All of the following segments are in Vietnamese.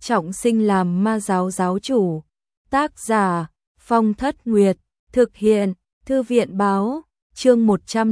trọng sinh làm ma giáo giáo chủ. Tác giả Phong Thất Nguyệt, thực hiện Thư viện báo, chương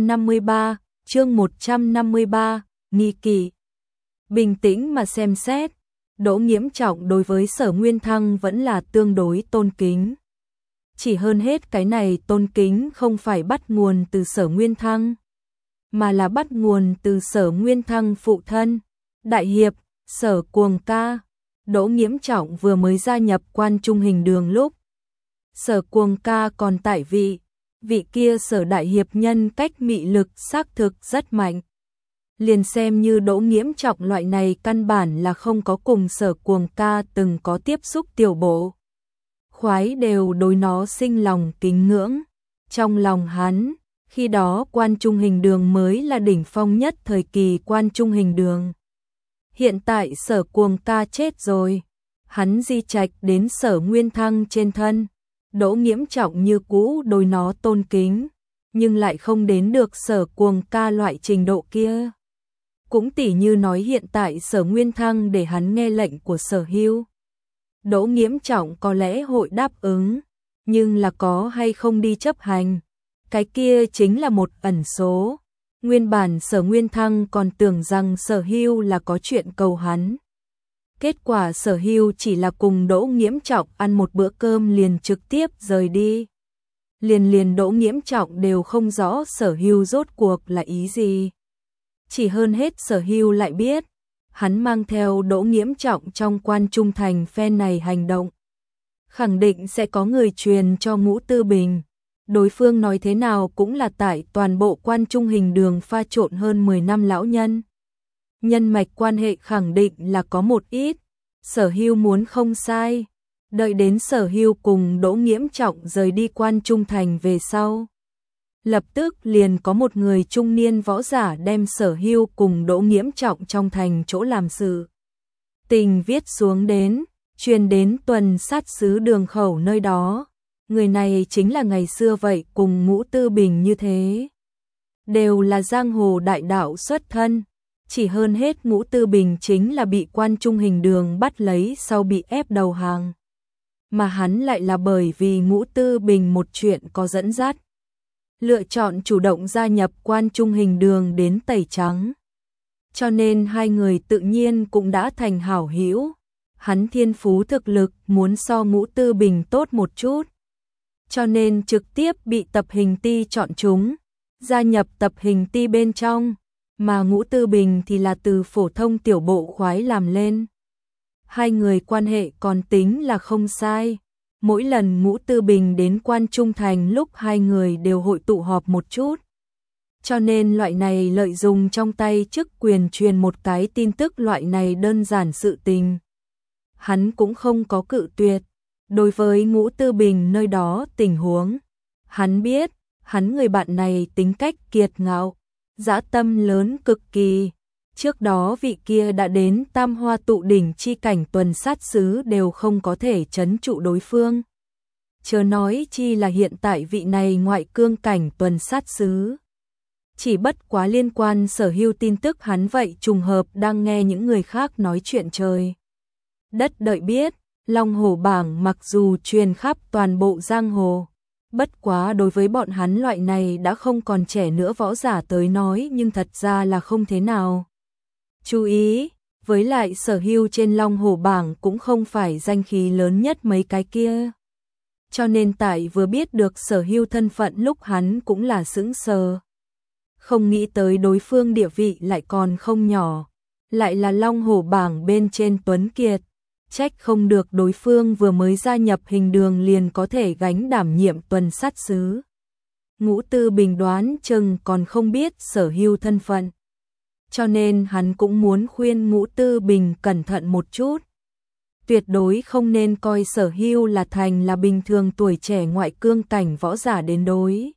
153, nghi kỵ. Bình tĩnh mà xem xét, Đỗ Nghiễm Trọng đối với Sở Nguyên Thăng vẫn là tương đối tôn kính. Chỉ hơn hết cái này tôn kính không phải bắt nguồn từ Sở Nguyên Thăng, mà là bắt nguồn từ Sở Nguyên Thăng phụ thân, đại hiệp, Sở Cuồng Ca. Đỗ Nghiễm Trọng vừa mới gia nhập Quan Trung Hình Đường lúc Sở Cuồng Ca còn tại vị kia Sở đại hiệp nhân cách mị lực xác thực rất mạnh. Liền xem như Đỗ Nghiễm Trọng loại này căn bản là không có cùng Sở Cuồng Ca từng có tiếp xúc tiểu bộ khoái đều đối nó sinh lòng kính ngưỡng. Trong lòng hắn, khi đó Quan Trung Hình Đường mới là đỉnh phong nhất thời kỳ Quan Trung Hình Đường. Hiện tại Sở Cuồng Ca chết rồi, hắn di trạch đến Sở Nguyên Thăng trên thân. Đỗ Nghiễm Trọng như cũ đối nó tôn kính, nhưng lại không đến được Sở Cuồng Ca loại trình độ kia. Cũng tỉ như nói hiện tại Sở Nguyên Thăng để hắn nghe lệnh của Sở Hưu, Đỗ Nghiễm Trọng có lẽ hội đáp ứng, nhưng là có hay không đi chấp hành, cái kia chính là một ẩn số. Nguyên bản Sở Nguyên Thăng còn tưởng rằng Sở Hưu là có chuyện cầu hắn. Kết quả Sở Hưu chỉ là cùng Đỗ Nghiễm Trọng ăn một bữa cơm liền trực tiếp rời đi. Liền Đỗ Nghiễm Trọng đều không rõ Sở Hưu rốt cuộc là ý gì. Chỉ hơn hết Sở Hưu lại biết, hắn mang theo Đỗ Nghiễm Trọng trong Quan Trung thành phen này hành động, khẳng định sẽ có người truyền cho Ngũ Tư Bình. Đối phương nói thế nào cũng là tại toàn bộ Quan Trung Hình Đường pha trộn hơn 10 năm lão nhân. Nhân mạch quan hệ khẳng định là có một ít. Sở Hưu muốn không sai, đợi đến Sở Hưu cùng Đỗ Nghiễm Trọng rời đi Quan Trung thành về sau, lập tức liền có một người trung niên võ giả đem Sở Hưu cùng Đỗ Nghiễm Trọng trong thành chỗ làm sự tình viết xuống đến, truyền đến Tuần Sát Sứ Đường Khẩu nơi đó. Người này chính là ngày xưa vậy cùng Ngũ Tư Bình như thế, đều là giang hồ đại đạo xuất thân. Chỉ hơn hết Ngũ Tư Bình chính là bị Quan Trung Hình Đường bắt lấy sau bị ép đầu hàng, mà hắn lại là bởi vì Ngũ Tư Bình một chuyện có dẫn dắt, lựa chọn chủ động gia nhập Quan Trung Hình Đường đến tẩy trắng. Cho nên hai người tự nhiên cũng đã thành hảo hữu. Hắn thiên phú thực lực muốn so Ngũ Tư Bình tốt một chút, cho nên trực tiếp bị Tập Hình Ti chọn chúng, gia nhập Tập Hình Ti bên trong, mà Ngũ Tư Bình thì là từ phổ thông tiểu bộ khoái làm lên. Hai người quan hệ còn tính là không sai. Mỗi lần Ngũ Tư Bình đến Quan Trung thành lúc hai người đều hội tụ họp một chút. Cho nên loại này lợi dụng trong tay chức quyền truyền một cái tin tức loại này đơn giản sự tình, hắn cũng không có cự tuyệt. Đối với Ngũ Tư Bình nơi đó tình huống, hắn biết, hắn người bạn này tính cách kiệt ngạo, dã tâm lớn cực kỳ. Trước đó vị kia đã đến Tam Hoa tụ đỉnh chi cảnh Tuần Sát Sứ đều không có thể trấn trụ đối phương, chớ nói chi là hiện tại vị này ngoại cương cảnh Tuần Sát Sứ. Chỉ bất quá liên quan Sở Hưu tin tức hắn vậy trùng hợp đang nghe những người khác nói chuyện trời đất đợi biết. Long Hổ bảng mặc dù truyền khắp toàn bộ giang hồ, bất quá đối với bọn hắn loại này đã không còn trẻ nữa võ giả tới nói nhưng thật ra là không thế nào chú ý. Với lại Sở Hưu trên Long Hổ bảng cũng không phải danh khí lớn nhất mấy cái kia, cho nên tại vừa biết được Sở Hưu thân phận lúc hắn cũng là sững sờ, không nghĩ tới đối phương địa vị lại còn không nhỏ, lại là Long Hổ bảng bên trên tuấn kiệt. Trách không được đối phương vừa mới gia nhập Hình Đường liền có thể gánh đảm nhiệm Tuần Sát Sứ. Ngũ Tư Bình đoán chừng còn không biết Sở Hưu thân phận, cho nên hắn cũng muốn khuyên Ngũ Tư Bình cẩn thận một chút. Tuyệt đối không nên coi Sở Hưu là thành là bình thường tuổi trẻ ngoại cương cảnh võ giả đến đối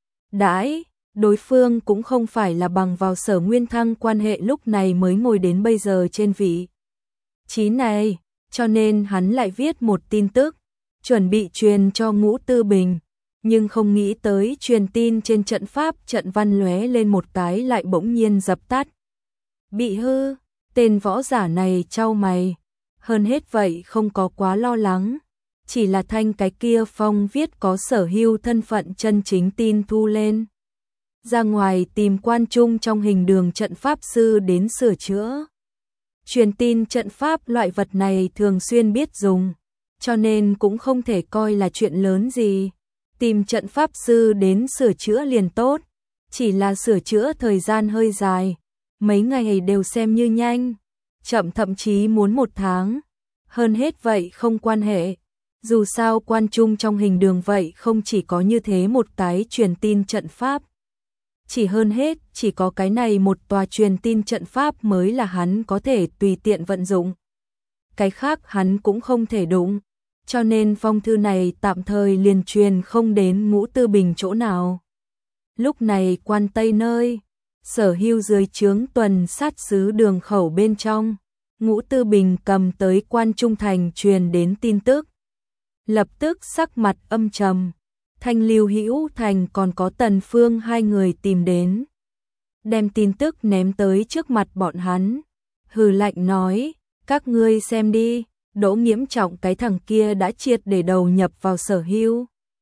đãi. Đối phương cũng không phải là bằng vào Sở Nguyên Thăng quan hệ lúc này mới ngồi đến bây giờ trên vị trí này. Cho nên hắn lại viết một tin tức, chuẩn bị truyền cho Ngũ Tư Bình, nhưng không nghĩ tới truyền tin trên trận pháp trận văn lóe lên một cái lại bỗng nhiên dập tắt. Bị hư, tên võ giả này chau mày, Hơn hết vậy không có quá lo lắng, chỉ là thanh cái kia phong viết có Sở Hưu thân phận chân chính tin thu lên. Ra ngoài tìm quan trung trong hình đường trận pháp sư đến sửa chữa. Truyền tin trận pháp loại vật này thường xuyên biết dùng, cho nên cũng không thể coi là chuyện lớn gì. Tìm trận pháp sư đến sửa chữa liền tốt, chỉ là sửa chữa thời gian hơi dài, mấy ngày đều xem như nhanh, chậm thậm chí muốn 1 tháng. Hơn hết vậy không quan hệ, dù sao quan trung trong hình đường vậy không chỉ có như thế một cái truyền tin trận pháp. Chỉ hơn hết, chỉ có cái này một tòa truyền tin trận pháp mới là hắn có thể tùy tiện vận dụng. Cái khác hắn cũng không thể đụng, cho nên phong thư này tạm thời liền truyền không đến Ngũ Tư Bình chỗ nào. Lúc này quan Tây nơi, Sở Hưu dưới trướng tuần sát sứ đường khẩu bên trong, Ngũ Tư Bình cầm tới quan trung thành truyền đến tin tức. Lập tức sắc mặt âm trầm, Thanh Lưu Hữu Thành còn có Tần Phương hai người tìm đến. Đem tin tức ném tới trước mặt bọn hắn, hừ lạnh nói, các ngươi xem đi, Đỗ Nghiễm Trọng cái thằng kia đã triệt để đầu nhập vào Sở Hưu.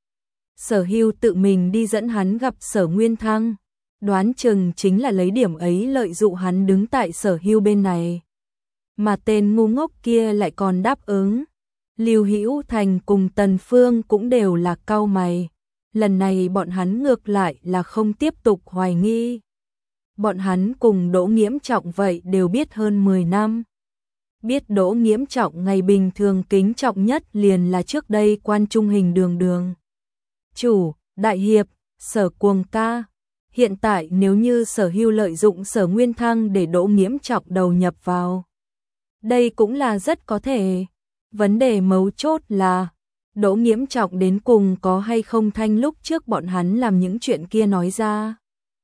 Sở Hưu tự mình đi dẫn hắn gặp Sở Nguyên Thăng, đoán chừng chính là lấy điểm ấy lợi dụ hắn đứng tại Sở Hưu bên này. Mà tên ngu ngốc kia lại còn đáp ứng. Lưu Hữu Thành cùng Tần Phương cũng đều là cau mày. Lần này bọn hắn ngược lại là không tiếp tục hoài nghi. Bọn hắn cùng Đỗ Nghiễm Trọng vậy đều biết hơn 10 năm. Biết Đỗ Nghiễm Trọng ngày bình thường kính trọng nhất liền là trước đây quan trung hình đường chủ, đại hiệp, Sở Cuồng Ca. Hiện tại nếu như Sở Hưu lợi dụng Sở Nguyên Thăng để Đỗ Nghiễm Trọng đầu nhập vào, đây cũng là rất có thể. Vấn đề mấu chốt là Đỗ Nghiễm Trọng đến cùng có hay không thanh lúc trước bọn hắn làm những chuyện kia nói ra.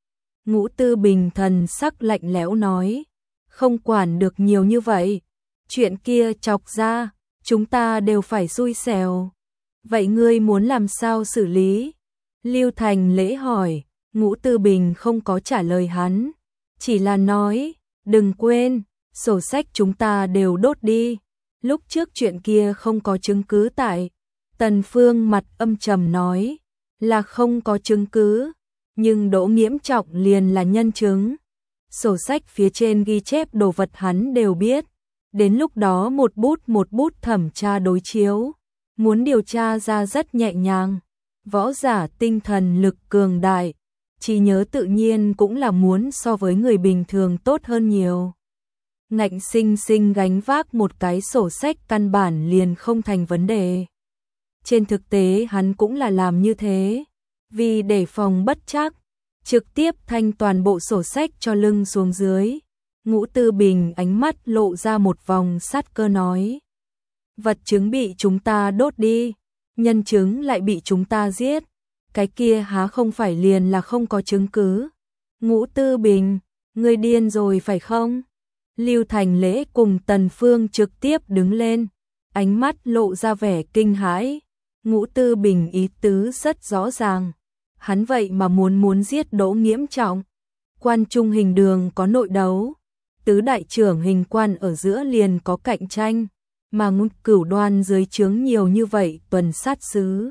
Ngũ Tư Bình thần sắc lạnh lẽo nói, không quản được nhiều như vậy, chuyện kia chọc ra, chúng ta đều phải xui xẻo. Vậy ngươi muốn làm sao xử lý? Lưu Thành Lễ hỏi. Ngũ Tư Bình không có trả lời hắn, chỉ là nói, đừng quên, sổ sách chúng ta đều đốt đi. Lúc trước chuyện kia không có chứng cứ tại. Tần Phương mặt âm trầm nói, là không có chứng cứ, nhưng Đỗ Nghiễm Trọng liền là nhân chứng. Sổ sách phía trên ghi chép đồ vật hắn đều biết, đến lúc đó một bút thẩm tra đối chiếu, muốn điều tra ra rất nhẹ nhàng. Võ giả tinh thần lực cường đại, trí nhớ tự nhiên cũng là muốn so với người bình thường tốt hơn nhiều. Ngạnh sinh sinh gánh vác một cái sổ sách căn bản liền không thành vấn đề. Trên thực tế hắn cũng là làm như thế, vì để phòng bất trắc, trực tiếp thanh toàn bộ sổ sách cho lưng xuống dưới. Ngũ Tư Bình ánh mắt lộ ra một vòng sát cơ nói, vật chứng bị chúng ta đốt đi, nhân chứng lại bị chúng ta giết, cái kia há không phải liền là không có chứng cứ. Ngũ Tư Bình, ngươi điên rồi phải không? Lưu Thành Lễ cùng Tần Phương trực tiếp đứng lên, ánh mắt lộ ra vẻ kinh hãi. Ngũ Tư Bình ý tứ rất rõ ràng, hắn vậy mà muốn giết Đỗ Nghiễm Trọng. Quan trung hình đường có nội đấu, tứ đại trưởng hình quan ở giữa liền có cạnh tranh, mà Ngũ Cửu Đoan dưới trướng nhiều như vậy tuần sát sứ,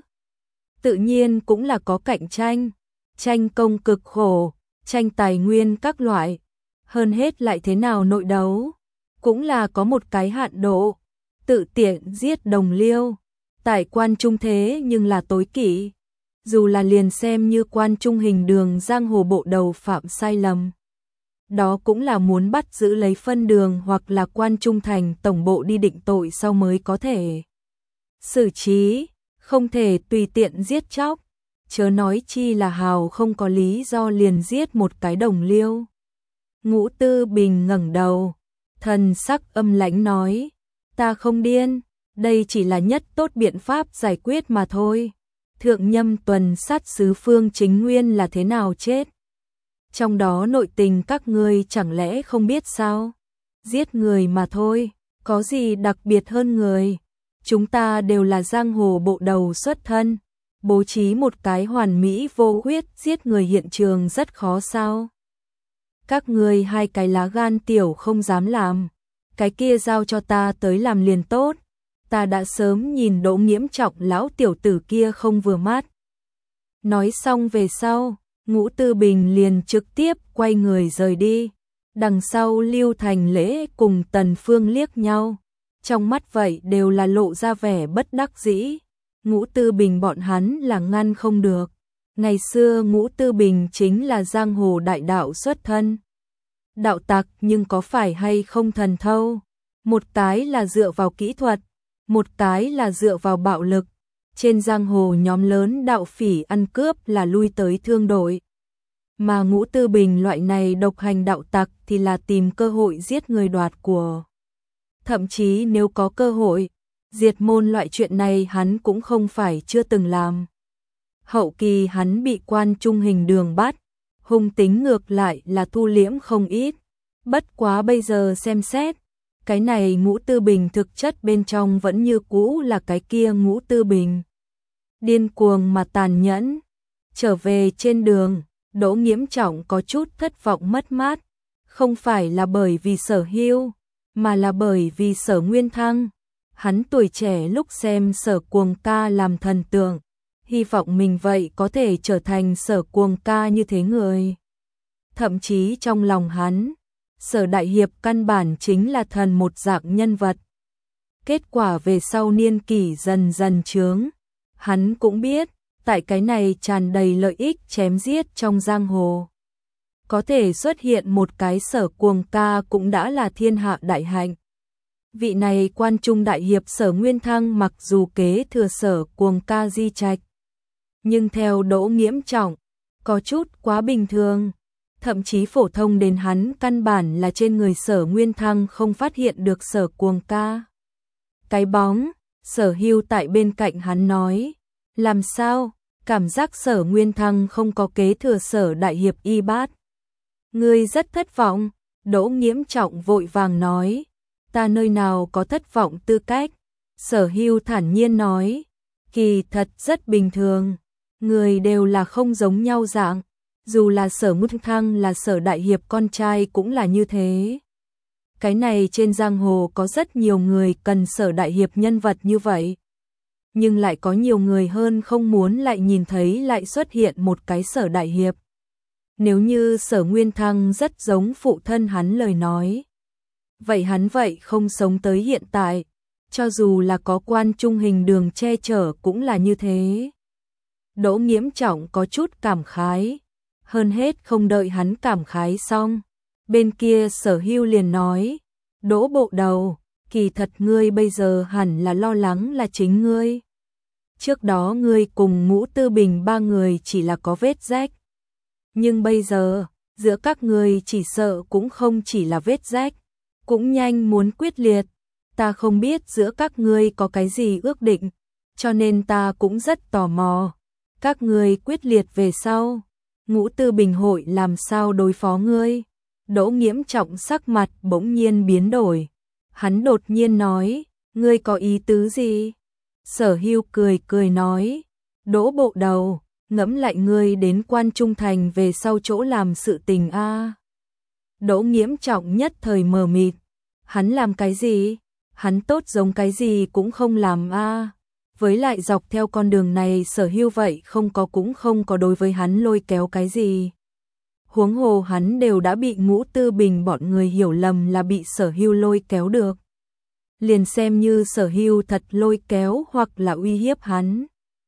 tự nhiên cũng là có cạnh tranh, tranh công cực khổ, tranh tài nguyên các loại. Hơn hết lại thế nào nội đấu, cũng là có một cái hạn độ, tự tiện giết đồng liêu, tại quan trung thế nhưng là tối kỵ. Dù là liền xem như quan trung hình đường giang hồ bộ đầu phạm sai lầm, đó cũng là muốn bắt giữ lấy phân đường hoặc là quan trung thành tổng bộ đi định tội sau mới có thể xử trí, không thể tùy tiện giết chóc, chớ nói chi là hào không có lý do liền giết một cái đồng liêu. Ngũ Tư Bình ngẩng đầu, thần sắc âm lãnh nói, ta không điên, đây chỉ là nhất tốt biện pháp giải quyết mà thôi. Thượng nhâm tuần sát sứ Phương Chính Nguyên là thế nào chết? Trong đó nội tình các ngươi chẳng lẽ không biết sao? Giết người mà thôi, có gì đặc biệt hơn người? Chúng ta đều là giang hồ bộ đầu xuất thân, bố trí một cái hoàn mỹ vô huyết giết người hiện trường rất khó sao? Các ngươi hai cái lá gan tiểu không dám làm, cái kia giao cho ta tới làm liền tốt. Ta đã sớm nhìn Đỗ Nghiễm Trọng lão tiểu tử kia không vừa mắt. Nói xong về sau, Ngũ Tư Bình liền trực tiếp quay người rời đi. Đằng sau Lưu Thành Lễ cùng Tần Phương liếc nhau, trong mắt vậy đều là lộ ra vẻ bất đắc dĩ. Ngũ Tư Bình bọn hắn là ngăn không được. Ngày xưa Ngũ Tư Bình chính là giang hồ đại đạo xuất thân. Đạo tặc nhưng có phải hay không thần thâu. Một cái là dựa vào kỹ thuật, một cái là dựa vào bạo lực. Trên giang hồ nhóm lớn đạo phỉ ăn cướp là lui tới thương đội. Mà Ngũ Tư Bình loại này độc hành đạo tặc thì là tìm cơ hội giết người đoạt của. Thậm chí nếu có cơ hội, diệt môn loại chuyện này hắn cũng không phải chưa từng làm. Hậu kỳ hắn bị Quan Trung Hình Đường bắt, hung tính ngược lại là thu liễm không ít. Bất quá bây giờ xem xét, cái này Ngũ Tư Bình thực chất bên trong vẫn như cũ là cái kia Ngũ Tư Bình. Điên cuồng mà tàn nhẫn. Trở về trên đường, Đỗ Nghiễm Trọng có chút thất vọng mất mát. Không phải là bởi vì Sở Hưu, mà là bởi vì Sở Nguyên Thăng. Hắn tuổi trẻ lúc xem Sở Cuồng ca làm thần tượng, hy vọng mình vậy có thể trở thành Sở Cuồng ca như thế người. Thậm chí trong lòng hắn, Sở Đại Hiệp căn bản chính là thần một dạng nhân vật. Kết quả về sau niên kỷ dần dần chướng, hắn cũng biết, tại cái này tràn đầy lợi ích chém giết trong giang hồ. Có thể xuất hiện một cái Sở Cuồng ca cũng đã là thiên hạ đại hạnh. Vị này Quan Trung Đại Hiệp Sở Nguyên Thăng mặc dù kế thừa Sở Cuồng ca di trạch, nhưng theo Đỗ Nghiễm Trọng, có chút quá bình thường. Thậm chí phổ thông đến hắn căn bản là trên người Sở Nguyên Thăng không phát hiện được Sở Cuồng ca. Cái bóng, Sở Hưu tại bên cạnh hắn nói, làm sao, cảm giác Sở Nguyên Thăng không có kế thừa Sở Đại Hiệp y bát. Ngươi rất thất vọng, Đỗ Nghiễm Trọng vội vàng nói, ta nơi nào có thất vọng tư cách. Sở Hưu thản nhiên nói, kỳ thật rất bình thường, người đều là không giống nhau dạng. Dù là Sở Nguyên Thăng là Sở Đại Hiệp con trai cũng là như thế. Cái này trên giang hồ có rất nhiều người cần Sở Đại Hiệp nhân vật như vậy. Nhưng lại có nhiều người hơn không muốn lại nhìn thấy lại xuất hiện một cái Sở Đại Hiệp. Nếu như Sở Nguyên Thăng rất giống phụ thân hắn lời nói, vậy hắn vậy không sống tới hiện tại, cho dù là có Quan Trung Hình Đường che chở cũng là như thế. Đỗ Nghiễm Trọng có chút cảm khái. Hơn hết không đợi hắn cảm khái xong, bên kia Sở Hưu liền nói, Đỗ bộ đầu, kỳ thật ngươi bây giờ hẳn là lo lắng là chính ngươi. Trước đó ngươi cùng Ngũ Tư Bình ba người chỉ là có vết rách. Nhưng bây giờ, giữa các ngươi chỉ sợ cũng không chỉ là vết rách, cũng nhanh muốn quyết liệt. Ta không biết giữa các ngươi có cái gì ước định, cho nên ta cũng rất tò mò. Các ngươi quyết liệt về sau, Ngũ Tư Bình hội làm sao đối phó ngươi? Đỗ Nghiễm Trọng sắc mặt bỗng nhiên biến đổi. Hắn đột nhiên nói, ngươi có ý tứ gì? Sở Hưu cười cười nói, Đỗ bộ đầu, ngẫm lại ngươi đến Quan Trung Thành về sau chỗ làm sự tình a. Đỗ Nghiễm Trọng nhất thời mờ mịt. Hắn làm cái gì? Hắn tốt giống cái gì cũng không làm a. Với lại dọc theo con đường này Sở Hưu vậy không có cũng không có đối với hắn lôi kéo cái gì. Huống hồ hắn đều đã bị Ngũ Tư Bình bọn người hiểu lầm là bị Sở Hưu lôi kéo được. Liền xem như Sở Hưu thật lôi kéo hoặc là uy hiếp hắn.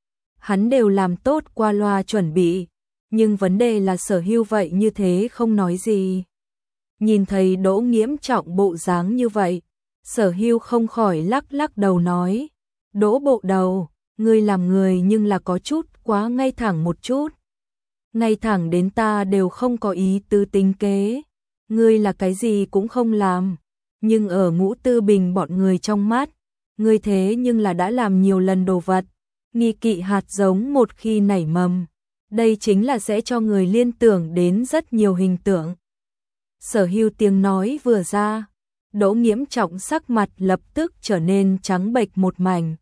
Hắn đều làm tốt qua loa chuẩn bị, nhưng vấn đề là Sở Hưu vậy như thế không nói gì. Nhìn thấy Đỗ Nghiễm Trọng bộ dáng như vậy, Sở Hưu không khỏi lắc lắc đầu nói, Đỗ bộ đầu, ngươi làm người nhưng là có chút quá ngay thẳng một chút. Ngay thẳng đến ta đều không có ý tứ tính kế. Ngươi là cái gì cũng không làm. Nhưng ở Ngũ Tư Bình bọn người trong mắt, ngươi thế nhưng là đã làm nhiều lần đồ vật. Nghi kỵ hạt giống một khi nảy mầm, đây chính là sẽ cho người liên tưởng đến rất nhiều hình tượng. Sở Hưu tiếng nói vừa ra, Đỗ Nghiễm Trọng sắc mặt lập tức trở nên trắng bệch một mảnh.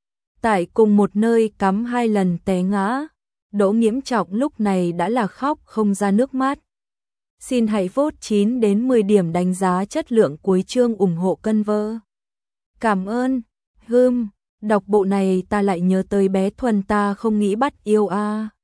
Tại cùng một nơi cắm 2 lần té ngã, Đỗ Nghiễm Trọng lúc này đã là khóc không ra nước mắt. Xin hãy vote 9 đến 10 điểm đánh giá chất lượng cuối chương ủng hộ cân vơ. Cảm ơn. Đọc bộ này ta lại nhớ tới bé Thuần ta không nghĩ bắt yêu a.